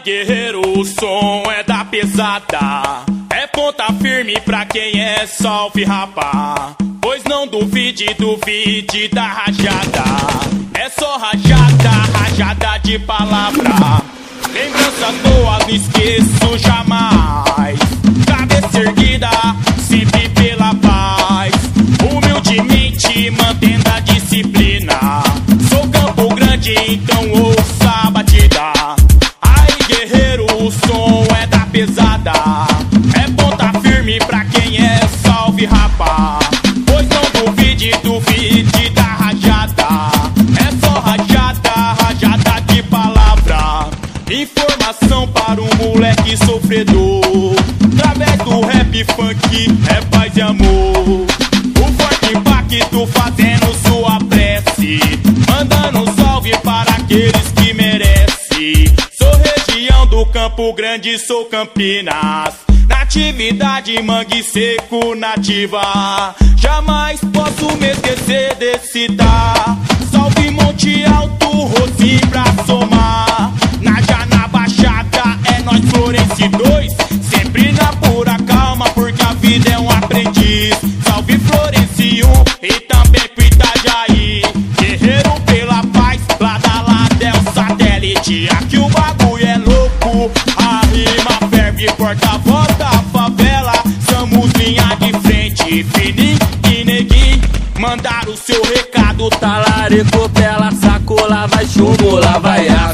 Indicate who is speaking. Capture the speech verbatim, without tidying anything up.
Speaker 1: Guerreiro, o som é da pesada, é ponta firme pra quem é salve, rapá. Pois não duvide, duvide da rajada, é só rajada, rajada de palavra. Lembranças boas não esqueço jamais, cabeça erguida, sempre pela paz, humildemente mantendo a disciplina. Sou Campo Grande, então ouça a batida. O som é da pesada, é ponta firme pra quem é salve, rapá. Pois não duvide, duvide da rajada, é só rajada, rajada de palavra. Informação para um moleque sofredor, através do rap funk é paz e amor. O forte impacto fazendo sua prece, mandando um salve para aqueles que merecem. Do Campo Grande sou Campinas, natividade Mangue Seco nativa. Jamais posso me esquecer desse tá. Salve Monte Alto, Rosim pra somar. Naja na Baixada é nós Florense dois, sempre na pura calma porque a vida é um aprendiz. Salve Florense um e também pro Itajaí. Guerreiro pela paz, lado a lado é o satélite. Aqui o bagulho é louco, a rima ferve, porta-voz da favela. Somos linha de frente, fininho e neguinho. Mandar o seu recado,
Speaker 2: talarico, pela sacola, vai chumbo, lá vai a